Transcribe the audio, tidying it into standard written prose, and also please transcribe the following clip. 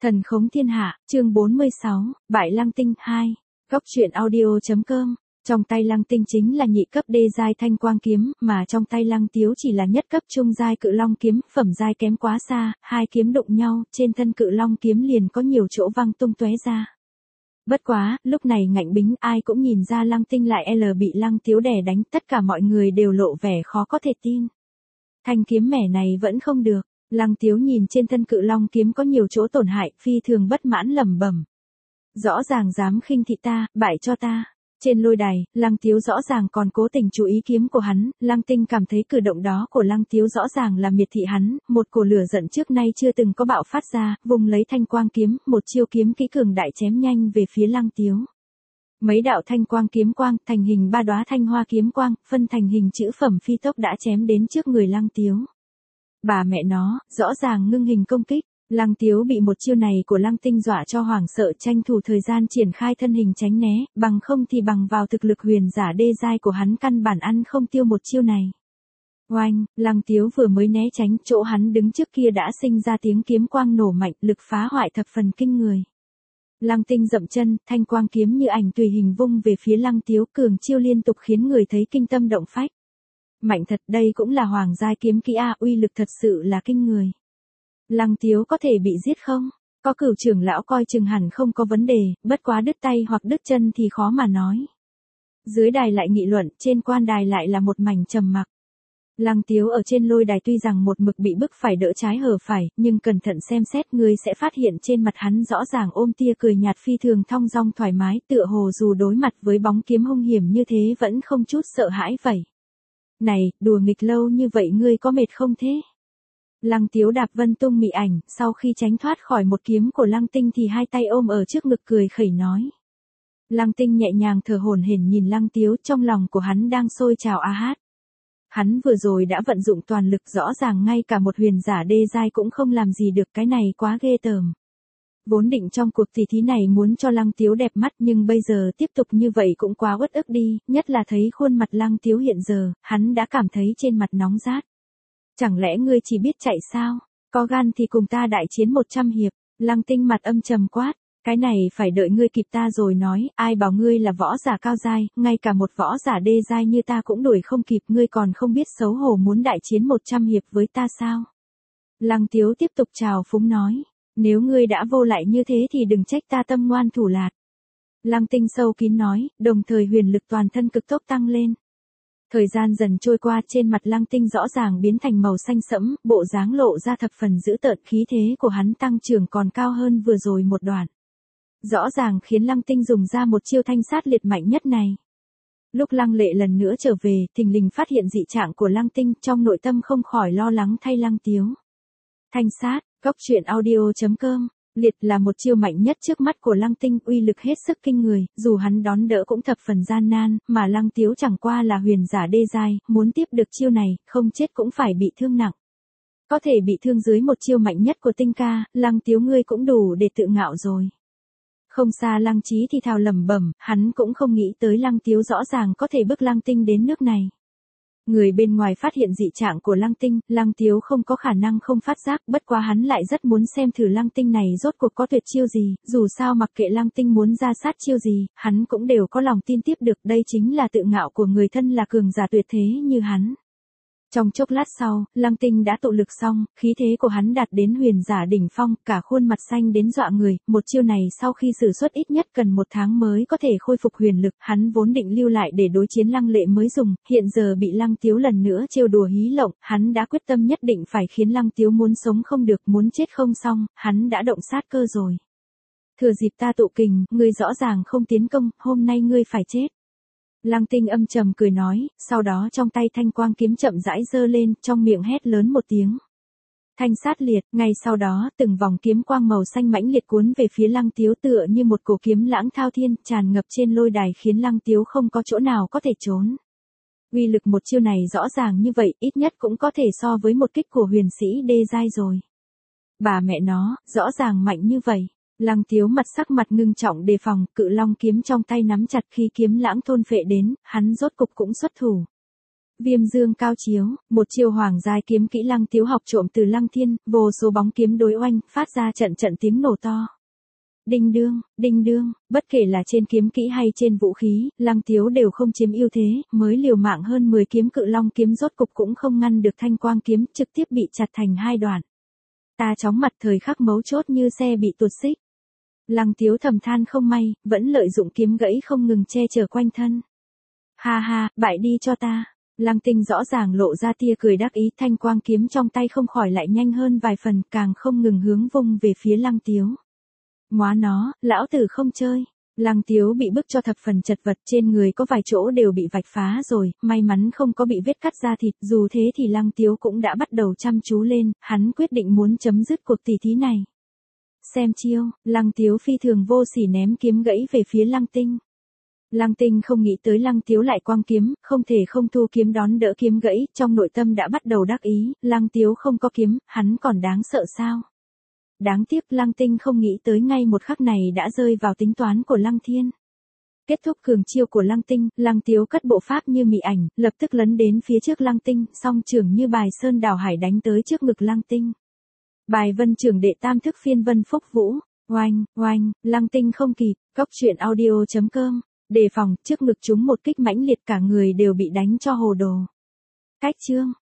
Thần khống thiên hạ, chương 46, Bại Lăng Tinh 2. Góc truyện audio.com. Trong tay Lăng Tinh chính là nhị cấp đê giai thanh quang kiếm, mà trong tay Lăng Tiếu chỉ là nhất cấp trung giai cự long kiếm, phẩm giai kém quá xa, hai kiếm đụng nhau, trên thân cự long kiếm liền có nhiều chỗ văng tung tóe ra. Bất quá, lúc này Ngạnh Bính ai cũng nhìn ra Lăng Tinh lại bị Lăng Tiếu đè đánh, tất cả mọi người đều lộ vẻ khó có thể tin. Thanh kiếm mẻ này vẫn không được. Lăng Tiếu nhìn trên thân cự long kiếm có nhiều chỗ tổn hại, phi thường bất mãn lẩm bẩm. Rõ ràng dám khinh thị ta, bại cho ta. Trên lôi đài, Lăng Tiếu rõ ràng còn cố tình chú ý kiếm của hắn, Lăng Tinh cảm thấy cử động đó của Lăng Tiếu rõ ràng là miệt thị hắn, một cổ lửa giận trước nay chưa từng có bạo phát ra, vùng lấy thanh quang kiếm, một chiêu kiếm kỹ cường đại chém nhanh về phía Lăng Tiếu. Mấy đạo thanh quang kiếm quang, thành hình ba đóa thanh hoa kiếm quang, phân thành hình chữ phẩm phi tốc đã chém đến trước người Lăng Tiếu. Bà mẹ nó, rõ ràng ngưng hình công kích, Lăng Tiếu bị một chiêu này của Lăng Tinh dọa cho hoảng sợ, tranh thủ thời gian triển khai thân hình tránh né, bằng không thì bằng vào thực lực huyền giả đê giai của hắn căn bản ăn không tiêu một chiêu này. Oanh, Lăng Tiếu vừa mới né tránh, chỗ hắn đứng trước kia đã sinh ra tiếng kiếm quang nổ mạnh, lực phá hoại thập phần kinh người. Lăng Tinh dậm chân, thanh quang kiếm như ảnh tùy hình vung về phía Lăng Tiếu, cường chiêu liên tục khiến người thấy kinh tâm động phách. Mạnh thật, đây cũng là hoàng giai kiếm kỹ a, uy lực thật sự là kinh người. Lăng Tiếu có thể bị giết không? Có Cửu trưởng lão coi chừng hẳn không có vấn đề, bất quá đứt tay hoặc đứt chân thì khó mà nói. Dưới đài lại nghị luận, trên quan đài lại là một mảnh trầm mặc. Lăng Tiếu ở trên lôi đài tuy rằng một mực bị bức phải đỡ trái hở phải, nhưng cẩn thận xem xét người sẽ phát hiện trên mặt hắn rõ ràng ôm tia cười nhạt phi thường thong dong thoải mái, tựa hồ dù đối mặt với bóng kiếm hung hiểm như thế vẫn không chút sợ hãi vậy. Này, đùa nghịch lâu như vậy ngươi có mệt không thế? Lăng Tiếu đạp vân tung mị ảnh, sau khi tránh thoát khỏi một kiếm của Lăng Tinh thì hai tay ôm ở trước ngực cười khẩy nói. Lăng Tinh nhẹ nhàng thở hổn hển nhìn Lăng Tiếu, trong lòng của hắn đang sôi trào a hát. Hắn vừa rồi đã vận dụng toàn lực, rõ ràng ngay cả một huyền giả đê giai cũng không làm gì được, cái này quá ghê tởm. Vốn định trong cuộc tỷ thí này muốn cho Lăng Tiếu đẹp mắt, nhưng bây giờ tiếp tục như vậy cũng quá uất ức đi, nhất là thấy khuôn mặt Lăng Tiếu hiện giờ, hắn đã cảm thấy trên mặt nóng rát. Chẳng lẽ ngươi chỉ biết chạy sao? Có gan thì cùng ta đại chiến 100 hiệp. Lăng Tinh mặt âm trầm quát, cái này phải đợi ngươi kịp ta rồi nói, ai bảo ngươi là võ giả cao giai, ngay cả một võ giả đê giai như ta cũng đuổi không kịp, ngươi còn không biết xấu hổ muốn đại chiến 100 hiệp với ta sao? Lăng Tiếu tiếp tục trào phúng nói. Nếu ngươi đã vô lại như thế thì đừng trách ta tâm ngoan thủ lạt. Lăng Tinh sâu kín nói, đồng thời huyền lực toàn thân cực tốc tăng lên. Thời gian dần trôi qua, trên mặt Lăng Tinh rõ ràng biến thành màu xanh sẫm, bộ dáng lộ ra thập phần dữ tợn, khí thế của hắn tăng trưởng còn cao hơn vừa rồi một đoạn. Rõ ràng khiến Lăng Tinh dùng ra một chiêu thanh sát liệt mạnh nhất này. Lúc Lăng Lệ lần nữa trở về, thình lình phát hiện dị trạng của Lăng Tinh, trong nội tâm không khỏi lo lắng thay Lăng Tiếu. Thanh sát. Góc truyện audio.com. Liệt là một chiêu mạnh nhất trước mắt của Lăng Tinh, uy lực hết sức kinh người, dù hắn đón đỡ cũng thập phần gian nan, mà Lăng Tiếu chẳng qua là huyền giả đê giai, muốn tiếp được chiêu này, không chết cũng phải bị thương nặng. Có thể bị thương dưới một chiêu mạnh nhất của Tinh ca, Lăng Tiếu ngươi cũng đủ để tự ngạo rồi. Không xa Lăng Chí thì thào lẩm bẩm, hắn cũng không nghĩ tới Lăng Tiếu rõ ràng có thể bức Lăng Tinh đến nước này. Người bên ngoài phát hiện dị trạng của Lăng Tinh, Lăng Tiếu không có khả năng không phát giác, bất quá hắn lại rất muốn xem thử Lăng Tinh này rốt cuộc có tuyệt chiêu gì, dù sao mặc kệ Lăng Tinh muốn ra sát chiêu gì, hắn cũng đều có lòng tin tiếp được, đây chính là tự ngạo của người thân là cường giả tuyệt thế như hắn. Trong chốc lát sau, Lăng Tinh đã tụ lực xong, khí thế của hắn đạt đến huyền giả đỉnh phong, cả khuôn mặt xanh đến dọa người, một chiêu này sau khi sử xuất ít nhất cần 1 tháng mới có thể khôi phục huyền lực, hắn vốn định lưu lại để đối chiến Lăng Lệ mới dùng, hiện giờ bị Lăng Tiếu lần nữa trêu đùa hí lộng, hắn đã quyết tâm nhất định phải khiến Lăng Tiếu muốn sống không được, muốn chết không xong, hắn đã động sát cơ rồi. Thừa dịp ta tụ kình, ngươi rõ ràng không tiến công, hôm nay ngươi phải chết. Lăng Tinh âm trầm cười nói, sau đó trong tay thanh quang kiếm chậm rãi giơ lên, trong miệng hét lớn một tiếng. Thanh sát liệt, ngay sau đó, từng vòng kiếm quang màu xanh mãnh liệt cuốn về phía Lăng Tiếu tựa như một cổ kiếm lãng thao thiên, tràn ngập trên lôi đài khiến Lăng Tiếu không có chỗ nào có thể trốn. Uy lực một chiêu này rõ ràng như vậy, ít nhất cũng có thể so với một kích của huyền sĩ đê giai rồi. Bà mẹ nó, rõ ràng mạnh như vậy. Lăng Tiếu sắc mặt ngưng trọng đề phòng, cự long kiếm trong tay nắm chặt, khi kiếm lãng thôn phệ đến, hắn rốt cục cũng xuất thủ. Viêm dương cao chiếu, một chiêu hoàng giai kiếm kỹ Lăng Tiếu học trộm từ Lăng Thiên, vô số bóng kiếm đối oanh, phát ra trận trận tiếng nổ to. Đinh đương, bất kể là trên kiếm kỹ hay trên vũ khí, Lăng Tiếu đều không chiếm ưu thế, mới liều mạng hơn 10 kiếm cự long kiếm rốt cục cũng không ngăn được thanh quang kiếm, trực tiếp bị chặt thành hai đoạn. Ta chóng mặt thời khắc mấu chốt như xe bị tuột xích. Lăng Tiếu thầm than không may, vẫn lợi dụng kiếm gãy không ngừng che chở quanh thân. Ha ha, bại đi cho ta. Lăng Tinh rõ ràng lộ ra tia cười đắc ý, thanh quang kiếm trong tay không khỏi lại nhanh hơn vài phần, càng không ngừng hướng vung về phía Lăng Tiếu. Móa nó, lão tử không chơi. Lăng Tiếu bị bức cho thập phần chật vật, trên người có vài chỗ đều bị vạch phá rồi, may mắn không có bị vết cắt da thịt, dù thế thì Lăng Tiếu cũng đã bắt đầu chăm chú lên, hắn quyết định muốn chấm dứt cuộc tỷ thí này. Xem chiêu, Lăng Tiếu phi thường vô sỉ ném kiếm gãy về phía Lăng Tinh. Lăng Tinh không nghĩ tới Lăng Tiếu lại quang kiếm, không thể không thu kiếm đón đỡ kiếm gãy, trong nội tâm đã bắt đầu đắc ý, Lăng Tiếu không có kiếm, hắn còn đáng sợ sao? Đáng tiếc Lăng Tinh không nghĩ tới ngay một khắc này đã rơi vào tính toán của Lăng Thiên. Kết thúc cường chiêu của Lăng Tinh, Lăng Tiếu cất bộ pháp như mị ảnh, lập tức lấn đến phía trước Lăng Tinh, song trưởng như bài sơn đảo hải đánh tới trước ngực Lăng Tinh. Bài vân trưởng đệ tam thức phiên vân phúc vũ, oanh, oanh, Lăng Tinh không kịp, góc truyện audio.com, đề phòng, trước ngực chúng một kích mãnh liệt cả người đều bị đánh cho hồ đồ. Cách chương.